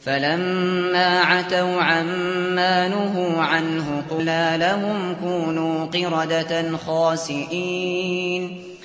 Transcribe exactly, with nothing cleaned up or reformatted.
فَلَمَّا عَتَوْا عَمَّا نُهُوا عَنْهُ قُلْنَا لَهُمْ كُونُوا قِرَدَةً خَاسِئِينَ